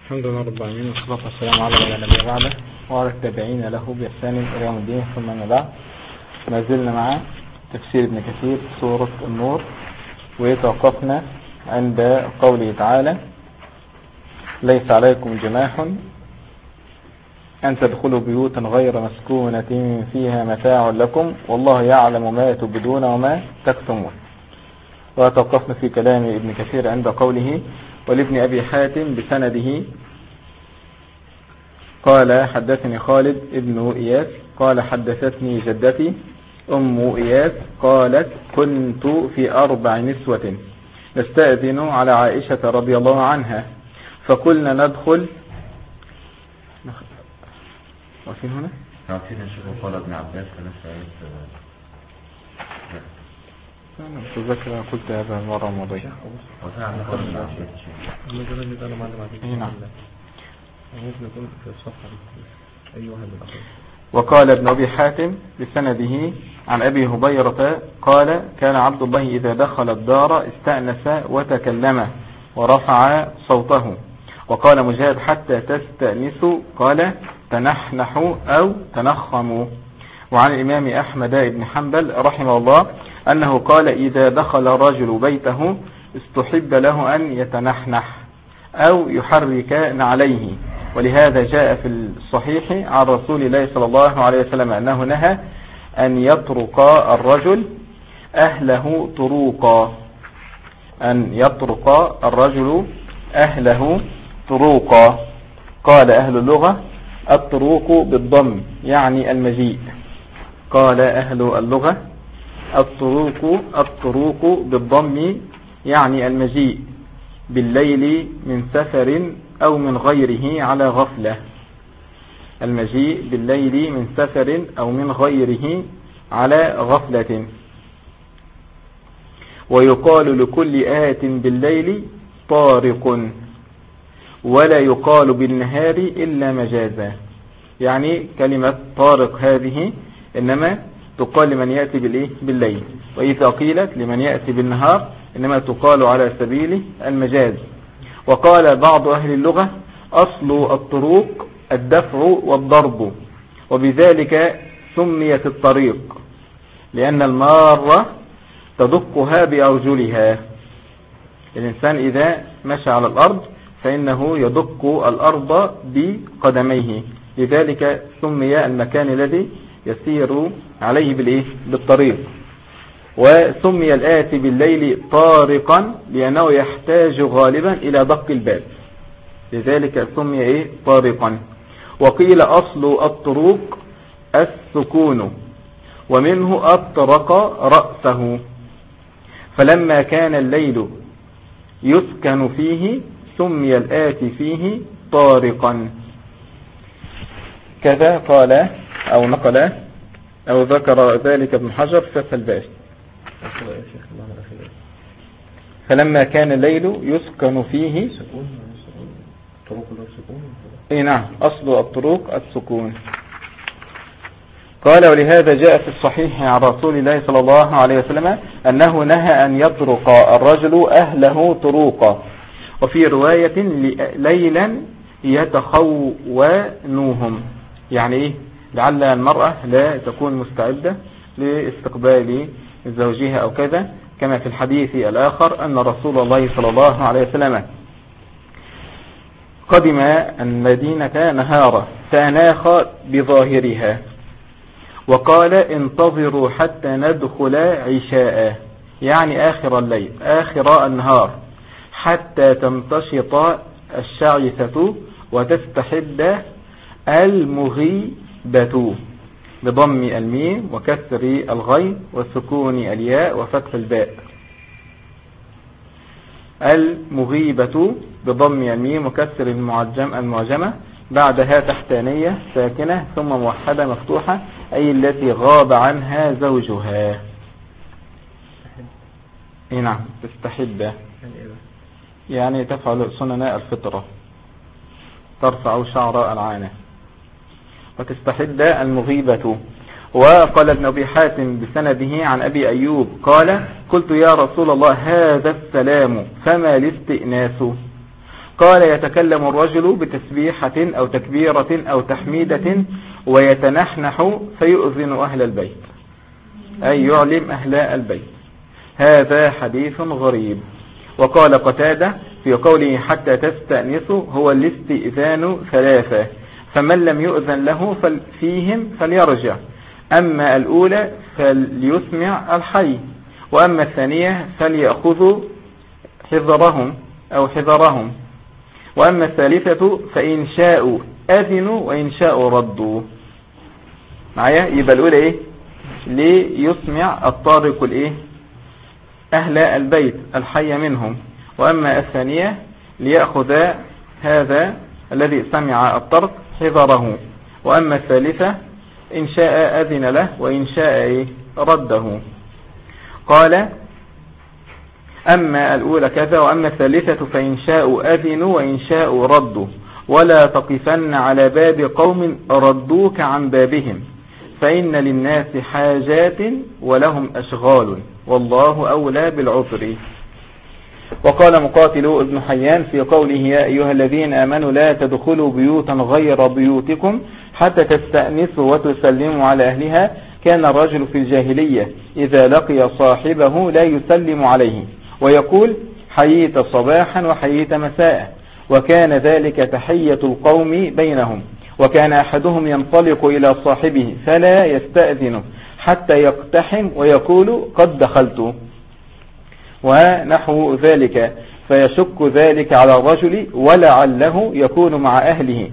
الحمد لله رب العالمين، والصلاة والسلام على من لا نبي بعده وعلى التابعين له بإحسان إلى يوم الدين، ثم ما بعد. ما زلنا مع تفسير ابن كثير سورة النور، وتوقفنا عند قوله تعالى: ليس عليكم جناح أن تدخلوا بيوتا غير مسكونة فيها متاع لكم والله يعلم ما تبدون وما تكتمون. وتوقفنا في كلام ابن كثير عند قوله: ولابن أبي حاتم بسنده قال: حدثني خالد ابن إياس قال: حدثتني جدتي أم إياس قالت: كنت في 4 نسوة نستأذن على عائشة رضي الله عنها فقلنا ندخل. وفين هنا؟ عارفين نشوف قال ابن عباس أنا مش أتذكر، أنا قلت هذا المرة الماضية. وقال ابن أبي حاتم بسنده عن أبي هبيرة قال: كان عبد الله إذا دخل الدار استأنس وتكلم ورفع صوته. وقال مجاهد: حتى تستأنسوا، قال: تنحنحوا أو تنخموا. وعن الإمام أحمد بن حنبل رحمه الله أنه قال: إذا دخل الرجل بيته استحب له أن يتنحنح أو يحرك نعليه. ولهذا جاء في الصحيح عن رسول الله صلى الله عليه وسلم أنه نهى أن يطرق الرجل أهله طروقا، أن يطرق الرجل أهله طروقا. قال أهل اللغة: الطروق بالضم يعني المجيء. قال أهل اللغة: الطروق بالضم يعني المجيء بالليل من سفر أو من غيره على غفلة. المجيء بالليل من سفر أو من غيره على غفلة. ويقال لكل آت بالليل طارق، ولا يقال بالنهار إلا مجازا. يعني كلمة طارق هذه إنما تقال لمن يأتي بالليل، وإذا قيلت لمن يأتي بالنهار إنما تقال على سبيل المجاز. وقال بعض أهل اللغة: أصل الطروق الدفع والضرب، وبذلك سميت الطريق لأن المارة تدقها بأرجلها. الإنسان إذا مشى على الأرض فإنه يدق الأرض بقدميه، لذلك سمي المكان الذي يسير عليه بالطريق. وسمي الآتي بالليل طارقا لأنه يحتاج غالبا إلى دق الباب، لذلك سمي طارقا. وقيل أصل الطروق السكون، ومنه أطرق رأسه. فلما كان الليل يسكن فيه سمي الآتي فيه طارقا. كذا قال أو نقل أو ذكر ذلك ابن حجر في فتح الباري. فلما كان الليل يسكن فيه نعم، أصل الطرق السكون. قال: ولهذا جاء في الصحيح عن رسول الله صلى الله عليه وسلم أنه نهى أن يطرق الرجل أهله طروقا. وفي رواية: ليلا يتخونوهم، يعني لعل المرأة لا تكون مستعدة لاستقبال زوجها أو كذا، كما في الحديث الآخر أن رسول الله صلى الله عليه وسلم قدم المدينة نهارا فأناخ بظاهرها وقال: انتظروا حتى ندخل عشاء، يعني آخر الليل آخر النهار، حتى تمتشط الشعثة وتستحد المغيبة بضم الميم وكسر الغين وسكون الياء وفتح الباء. المغيبة بضم الميم وكسر المعجمة بعدها تحتانية ساكنة ثم موحدة مفتوحة، أي التي غاب عنها زوجها. نعم، تستحب يعني تفعل سنن الفطرة، ترفع شعر العانة وتستحد المغيبة. وقال ابن أبي حاتم بسنده عن أبي أيوب قال: قلت: يا رسول الله، هذا السلام فما الاستئناس؟ قال يتكلم الرجل بتسبيحة أو تكبيرة أو تحميدة ويتنحنح فيؤذن أهل البيت، أي يعلم أهل البيت. هذا حديث غريب. وقال قتادة في قوله حتى تستأنسوا هو الاستئذان ثلاثة، فمن لم يؤذن له فيهم فليرجع، أما الأولى فليسمع الحي، وأما الثانية فليأخذوا حذرهم أو حذرهم، وأما الثالثة فإن شاءوا أذنوا وإن شاءوا ردوا. معايا؟ يبقى الأولى إيه؟ ليسمع الطارق الإيه؟ أهل البيت الحي منهم، وأما الثانية ليأخذ هذا الذي سمع الطرق حذره، وأما الثالثة إن شاء أذن له وإن شاء رده. قال أما الأولى كذا وأما الثالثة فإن شاءوا أذنوا وإن شاءوا ردوا، ولا تقفن على باب قوم ردوك عن بابهم، فإن للناس حاجات ولهم أشغال، والله أولى بالعذر. وقال مقاتل ابن حيان في قوله يا أيها الذين آمنوا لا تدخلوا بيوتا غير بيوتكم حتى تستأنسوا وتسلموا على أهلها، كان الرجل في الجاهلية إذا لقي صاحبه لا يسلم عليه ويقول حييت صباحا وحييت مساء، وكان ذلك تحية القوم بينهم، وكان أحدهم ينطلق إلى صاحبه فلا يستأذنه حتى يقتحم ويقول قد دخلت ونحو ذلك، فيشك ذلك على الرجل ولعله يكون مع أهله،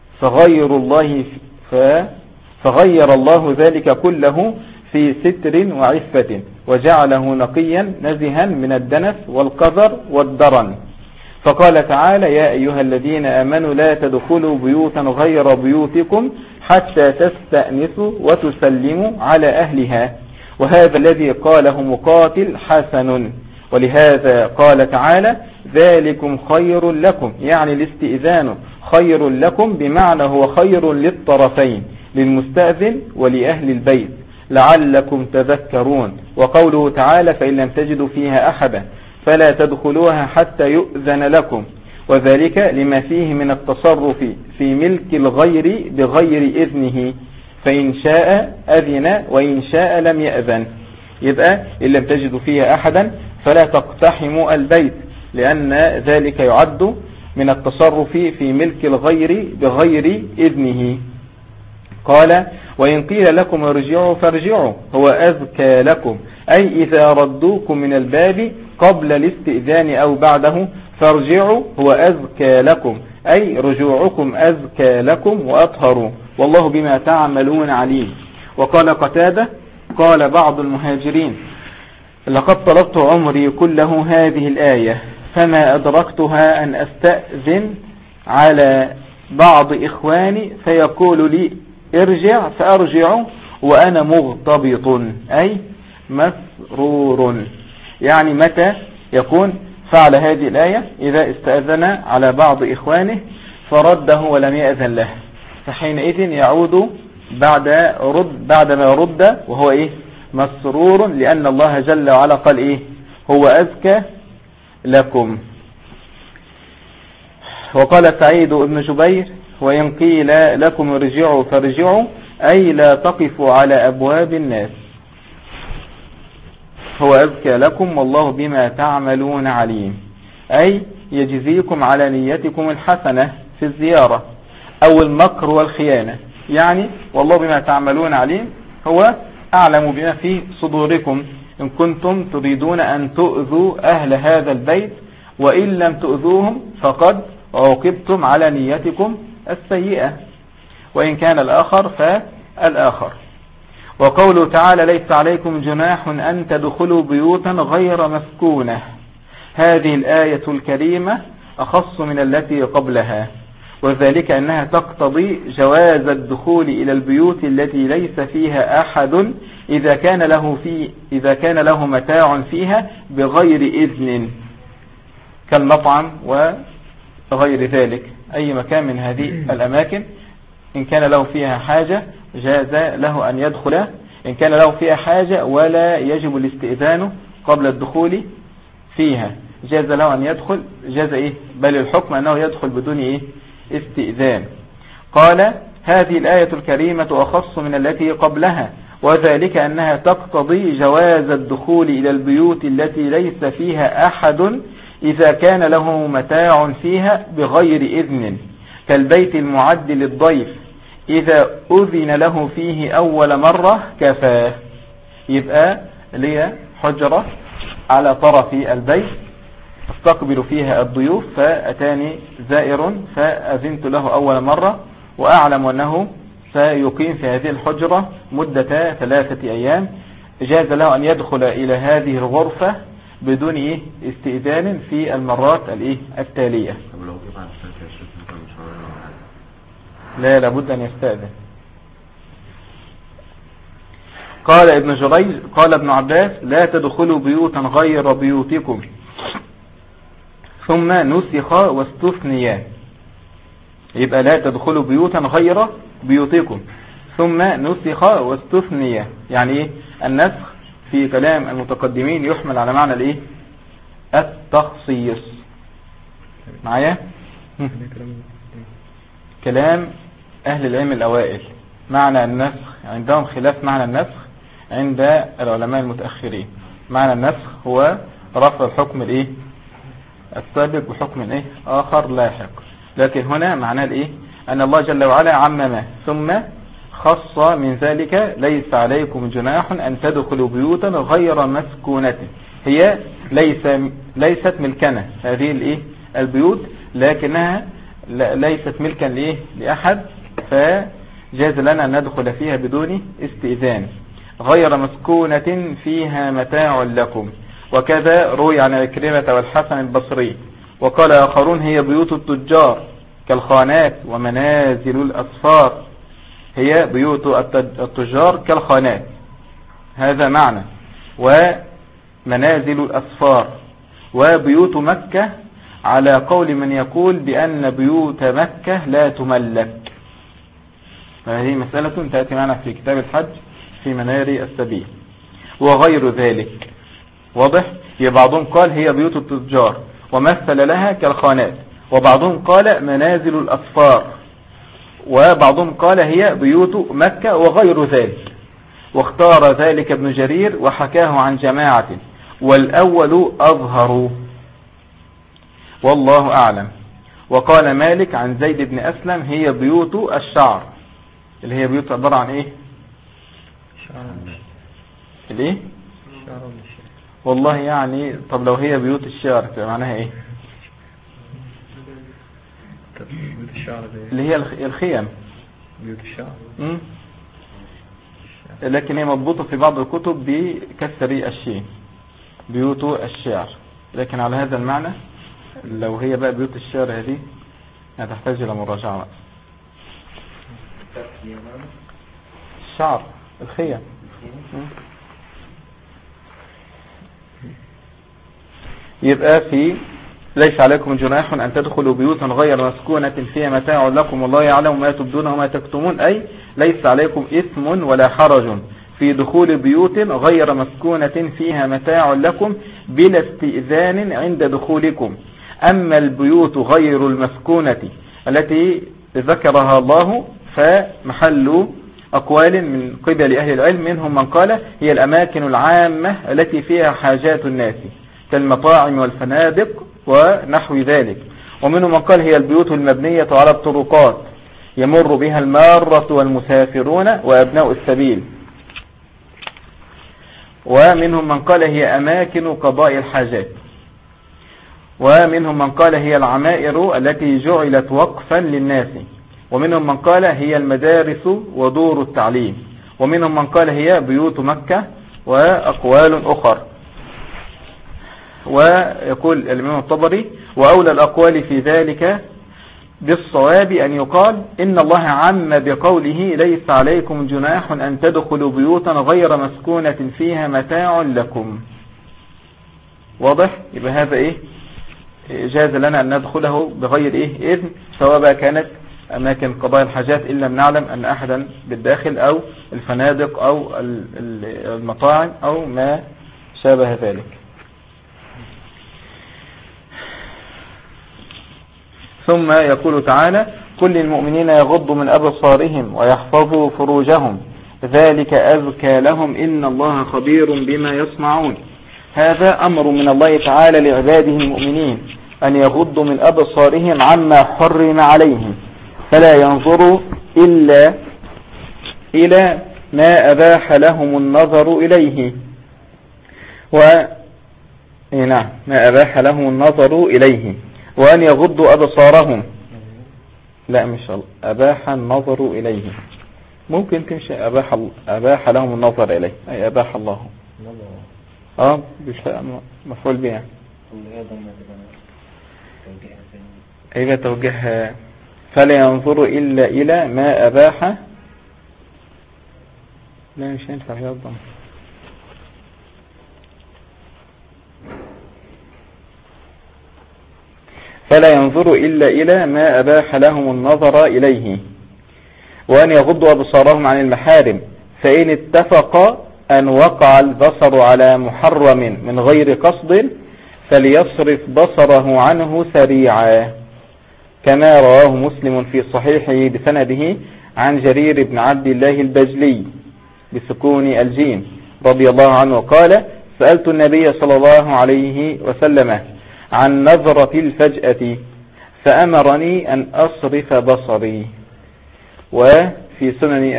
فغير الله ذلك كله في ستر وعفة، وجعله نقيا نزها من الدنس والقذر والدرن. فقال تعالى يا أيها الذين آمنوا لا تدخلوا بيوتا غير بيوتكم حتى تستأنسوا وتسلموا على أهلها، وهذا الذي قاله مقاتل حسن. ولهذا قال تعالى ذلكم خير لكم، يعني الاستئذان خير لكم بمعنى هو خير للطرفين، للمستأذن ولأهل البيت لعلكم تذكرون. وقوله تعالى فإن لم تجدوا فيها أحدا فلا تدخلوها حتى يؤذن لكم، وذلك لما فيه من التصرف في ملك الغير بغير إذنه، فإن شاء أذن وإن شاء لم يأذن. يبقى إن لم تجدوا فيها أحدا فلا تقتحموا البيت، لأن ذلك يعد من التصرف في ملك الغير بغير إذنه. قال وإن قيل لكم ارجعوا فارجعوا هو أزكى لكم، أي إذا ردوكم من الباب قبل الاستئذان أو بعده فارجعوا هو أزكى لكم، أي رجوعكم أزكى لكم وأطهروا، والله بما تعملون عليم. وقال قتادة قال بعض المهاجرين لقد طلبت عمري كله هذه الآية فما أدركتها أن أستأذن على بعض إخواني فيقول لي ارجع فأرجع وأنا مغتبط، أي مسرور. يعني متى يكون فعل هذه الآية؟ إذا استأذن على بعض إخوانه فرده ولم يأذن له، فحينئذ يعود بعدما رد وهو إيه؟ مسرور، لأن الله جل وعلا قال إيه؟ هو أزكى لكم. وقال سعيد بن جبير وإن قيل لكم ارجعوا فارجعوا، أي لا تقفوا على أبواب الناس، هو أزكى لكم والله بما تعملون عليم، أي يجزيكم على نيتكم الحسنة في الزيارة أو المكر والخيانة، يعني والله بما تعملون عليم، هو أعلم بما في صدوركم إن كنتم تريدون أن تؤذوا أهل هذا البيت، وإن لم تؤذوهم فقد عوقبتم على نيتكم السيئة، وإن كان الآخر فالآخر. وقوله تعالى ليس عليكم جناح أن تدخلوا بيوتا غير مسكونة، هذه الآية الكريمة أخص من التي قبلها، وذلك أنها تقتضي جواز الدخول إلى البيوت التي ليس فيها أحد إذا كان له متاع فيها بغير إذن، كالمطعم وغير ذلك. أي مكان من هذه الأماكن إن كان له فيها حاجة جاز له أن يدخل، إن كان له فيها حاجة ولا يجب الاستئذان قبل الدخول فيها، جاز له أن يدخل، جاز إيه؟ بل الحكم أنه يدخل بدون إيه؟ استئذان. قال هذه الآية الكريمة أخص من التي قبلها، وذلك أنها تقتضي جواز الدخول إلى البيوت التي ليس فيها أحد إذا كان له متاع فيها بغير إذن، كالبيت المعد للضيف إذا أذن له فيه أول مرة كفاه. يبقى لي حجرة على طرف البيت استقبل فيها الضيوف، فأتاني زائر فأذنت له أول مرة، وأعلم أنه سيقيم في هذه الحجرة مدة 3 أيام، جاز له أن يدخل إلى هذه الغرفة بدون إيه؟ استئذان في المرات الإيه؟ التالية. لا، لابد أن يستأذن. قال ابن جريج قال ابن عباس لا تدخلوا بيوتا غير بيوتكم، ثم نسخ واستثنيا. يبقى لا تدخلوا بيوتا غير بيوتكم ثم نسخ واستثنيا، يعني ايه؟ النسخ في كلام المتقدمين يحمل على معنى الايه؟ التخصيص. معايا؟ كلام اهل العلم الاوائل معنى النسخ عندهم خلاف معنى النسخ عند العلماء المتأخرين. معنى النسخ هو رفع الحكم الايه؟ السابق بحكم ايه؟ اخر لاحق. لكن هنا معناه الايه؟ ان الله جل وعلا عمم ثم خص من ذلك ليس عليكم جناح ان تدخلوا بيوتا غير مسكونة. هي ليست ملكنا هذه الايه؟ البيوت، لكنها ليست ملكا لايه؟ لاحد، فجاز لنا ان ندخل فيها بدون استئذان. غير مسكونة فيها متاع لكم، وكذا روي عن عكرمة والحسن البصري. وقال آخرون هي بيوت التجار كالخانات ومنازل الأسفار. هي بيوت التجار كالخانات، هذا معنى، ومنازل الأسفار. وبيوت مكة على قول من يقول بأن بيوت مكة لا تملك. فهذه مسألة تأتي معنا في كتاب الحج في منار السبيل. وغير ذلك واضح. بعضهم قال هي بيوت التجار ومثل لها كالخانات، وبعضهم قال منازل الأسفار، وبعضهم قال هي بيوت مكة وغير ذلك. واختار ذلك ابن جرير وحكاه عن جماعة، والأول أظهر والله أعلم. وقال مالك عن زيد بن أسلم هي بيوت الشعر، اللي هي بيوت عبارة عن ايه؟ الايه؟ والله يعني طب لو هي بيوت الشعر معناها ايه؟ بيوت الشعر اللي هي الخيام، بيوت الشعر. لكن هي مضبوطة في بعض الكتب بكسر الشين بيوت الشعر، لكن على هذا المعنى لو هي بقى بيوت الشعر هذه هتحتاج الى مراجعة. الشعر الخيام. يبقى في ليس عليكم جناح أن تدخلوا بيوتا غير مسكونة فيها متاع لكم والله يعلم ما تبدون وما تكتمون، أي ليس عليكم إثم ولا حرج في دخول بيوت غير مسكونة فيها متاع لكم بلا استئذان عند دخولكم. أما البيوت غير المسكونة التي ذكرها الله فمحل أقوال من قبل أهل العلم، منهم من قال هي الأماكن العامة التي فيها حاجات الناس كالمطاعم والفنادق ونحو ذلك. ومنهم من قال هي البيوت المبنية على الطرقات يمر بها المارة والمسافرون وأبناء السبيل. ومنهم من قال هي أماكن قضاء الحاجات. ومنهم من قال هي العمائر التي جعلت وقفا للناس. ومنهم من قال هي المدارس ودور التعليم. ومنهم من قال هي بيوت مكة، وأقوال أخر. ويقول الإمام الطبري وأولى الأقوال في ذلك بالصواب أن يقال إن الله عم بقوله ليس عليكم جناح أن تدخلوا بيوتا غير مسكونة فيها متاع لكم. واضح؟ يبقى هذا إيه؟ جاز لنا أن ندخله بغير إيه؟ إذن، سواء بقى كانت أماكن قضاء الحاجات إلا لم نعلم أن أحدا بالداخل، أو الفنادق أو المطاعم أو ما شابه ذلك. ثم يقول تعالى كل المؤمنين يغضوا من أبصارهم ويحفظوا فروجهم ذلك أزكى لهم إن الله خبير بما يصنعون. هذا أمر من الله تعالى لعباده المؤمنين أن يغضوا من أبصارهم عما حرم عليهم، فلا ينظروا إلا إلى ما أباح لهم النظر إليه ما أباح لهم النظر إليه، وأن يغضوا أبصارهم. لا مش أباح النظر إليه، ممكن تمشي أباح لهم النظر إليه، أي أباح الله مفعول بها أيضا توجه. فلا ينظر إلا إلى ما أباح، لا مش ينفع يضم، فلا ينظر إلا إلى ما أباح لهم النظر إليه، وأن يغضوا أبصارهم عن المحارم، فإن اتفق أن وقع البصر على محرم من غير قصد فليصرف بصره عنه سريعا، كما رواه مسلم في صحيحه بسنده عن جرير بن عبد الله البجلي بسكون الجيم رضي الله عنه قال سألت النبي صلى الله عليه وسلم عن نظرة الفجأة فأمرني أن أصرف بصري. وفي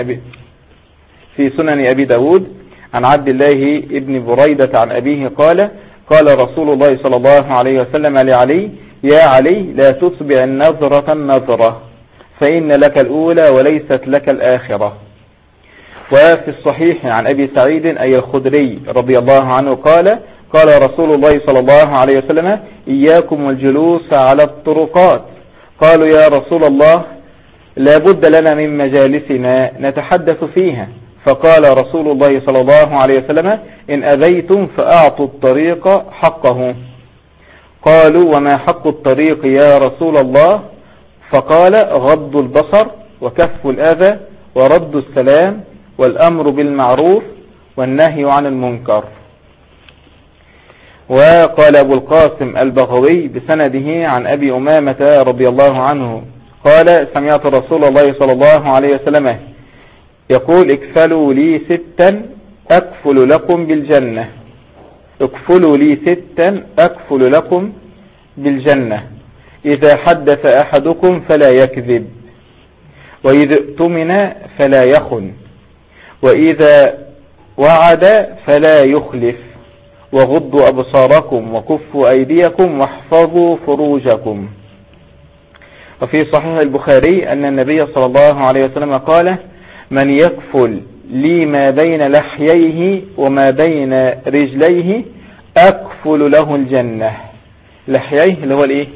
سنن أبي داود عن عبد الله ابن بريدة عن أبيه قال رسول الله صلى الله عليه وسلم لعلي يا علي لا تتبع النظرة فإن لك الأولى وليست لك الآخرة. وفي الصحيح عن أبي سعيد أي الخدري رضي الله عنه قال رسول الله صلى الله عليه وسلم إياكم والجلوس على الطرقات. قالوا يا رسول الله لا بد لنا من مجالسنا نتحدث فيها، فقال رسول الله صلى الله عليه وسلم إن أبيتم فأعطوا الطريق حقه. قالوا وما حق الطريق يا رسول الله؟ فقال غض البصر وكف الأذى ورد السلام والأمر بالمعروف والنهي عن المنكر. وقال أبو القاسم البغوي بسنده عن أبي أمامة رضي الله عنه قال سمعت رسول الله صلى الله عليه وسلم يقول اكفلوا لي 6 أكفل لكم بالجنة، اكفلوا لي 6 أكفل لكم بالجنة، إذا حدث أحدكم فلا يكذب، وإذا اؤتمن فلا يخن، وإذا وعد فلا يخلف، وغضوا أبصاركم وكفوا أيديكم واحفظوا فروجكم. وفي صحيح البخاري أن النبي صلى الله عليه وسلم قال من يكفل لي ما بين لحييه وما بين رجليه أكفل له الجنة. لحييه اللي هو الايه،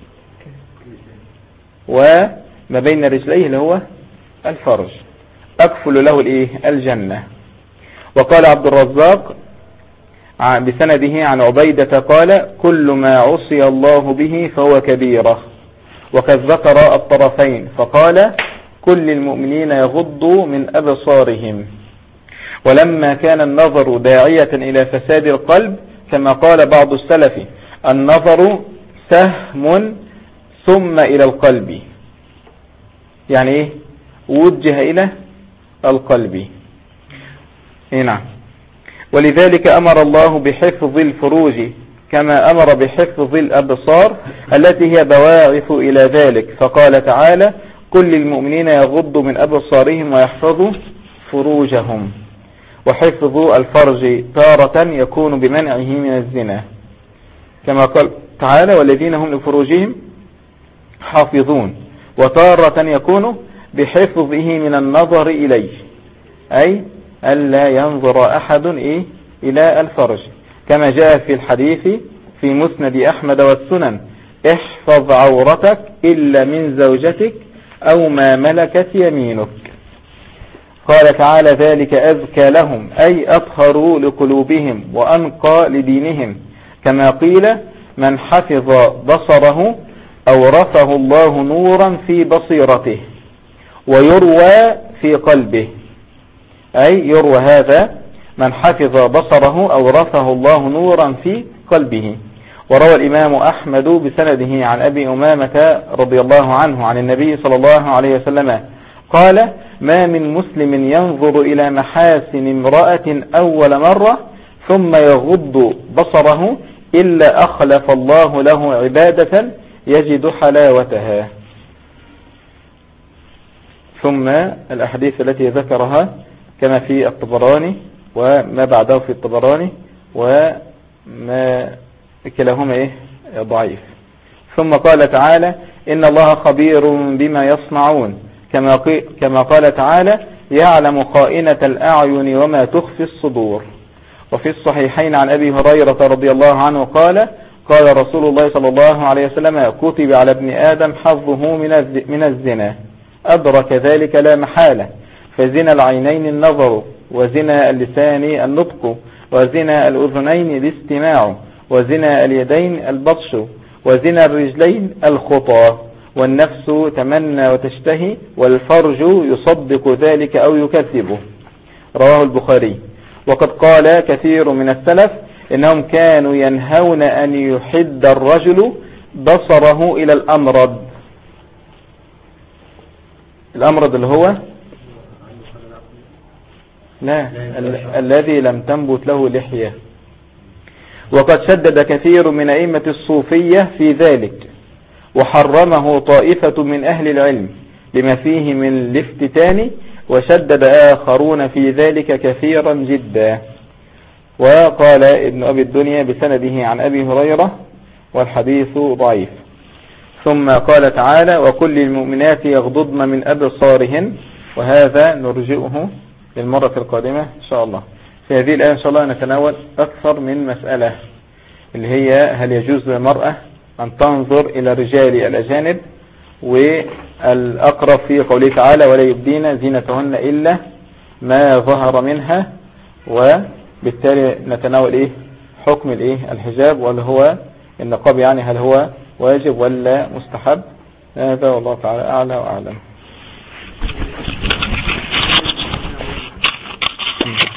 وما بين رجليه اللي هو الفرج، أكفل له الايه الجنة. وقال عبد الرزاق بسنده عن عبيدة قال كل ما عصي الله به فهو كبيرة. وقد ذكر الطرفين فقال كل المؤمنين يغضوا من أبصارهم. ولما كان النظر داعية إلى فساد القلب كما قال بعض السلف النظر سهم ثم إلى القلب، يعني إيه وجه إلى القلب. نعم. ولذلك أمر الله بحفظ الفروج كما أمر بحفظ الأبصار التي هي بواعث إلى ذلك، فقال تعالى كل المؤمنين يغضوا من أبصارهم ويحفظوا فروجهم. وحفظ الفرج تارة يكون بمنعه من الزنا كما قال تعالى والذين هم لفروجهم حافظون، وتارة يكون بحفظه من النظر إليه، أي ألا ينظر أحد إلى الفرج، كما جاء في الحديث في مسند أحمد والسنن احفظ عورتك إلا من زوجتك أو ما ملكت يمينك. قال تعالى ذلك أزكى لهم أي أطهروا لقلوبهم وأنقى لدينهم، كما قيل من حفظ بصره أورثه الله نورا في بصيرته ويروى في قلبه، أي يروى هذا من حفظ بصره أورثه الله نورا في قلبه وروى الإمام أحمد بسنده عن أبي أمامة رضي الله عنه عن النبي صلى الله عليه وسلم قال: ما من مسلم ينظر إلى محاسن امرأة أول مرة ثم يغض بصره إلا أخلف الله له عبادة يجد حلاوتها. ثم الأحاديث التي ذكرها كما في الطبراني وما بعده في الطبراني وما كلاهما ضعيف. ثم قال تعالى: إن الله خبير بما يصنعون، كما قال تعالى: يعلم خائنة الأعين وما تخفي الصدور. وفي الصحيحين عن أبي هريرة رضي الله عنه قال: قال رسول الله صلى الله عليه وسلم: كتب على ابن آدم حظه من الزنا، أدرك ذلك لا محالة، فزنا العينين النظر، وزنا اللسان النطق، وزنا الأذنين الاستماع، وزنا اليدين البطش، وزنا الرجلين الخطى، والنفس تمنى وتشتهي، والفرج يصدق ذلك أو يكذبه. رواه البخاري. وقد قال كثير من السلف إنهم كانوا ينهون أن يحد الرجل بصره إلى الأمرد. الأمرد اللي هو لا الذي لم تنبت له لحية. وقد شدد كثير من أئمة الصوفية في ذلك، وحرمه طائفة من أهل العلم لما فيه من الافتتان، وشدد آخرون في ذلك كثيرا جدا. وقال ابن أبي الدنيا بسنده عن أبي هريرة والحديث ضعيف. ثم قال تعالى: وكل المؤمنات يغضضن من أبصارهن، وهذا نرجئه للمرة القادمة إن شاء الله. في هذه الآية إن شاء الله نتناول أكثر من مسألة، اللي هي هل يجوز للمرأة أن تنظر إلى رجال الأجانب، والأقرب في قوله تعالى: ولا يبدين زينتهن إلا ما ظهر منها. وبالتالي نتناول حكم الحجاب، ولا هو النقاب، يعني هل هو واجب ولا مستحب. هذا والله تعالى أعلى وأعلم.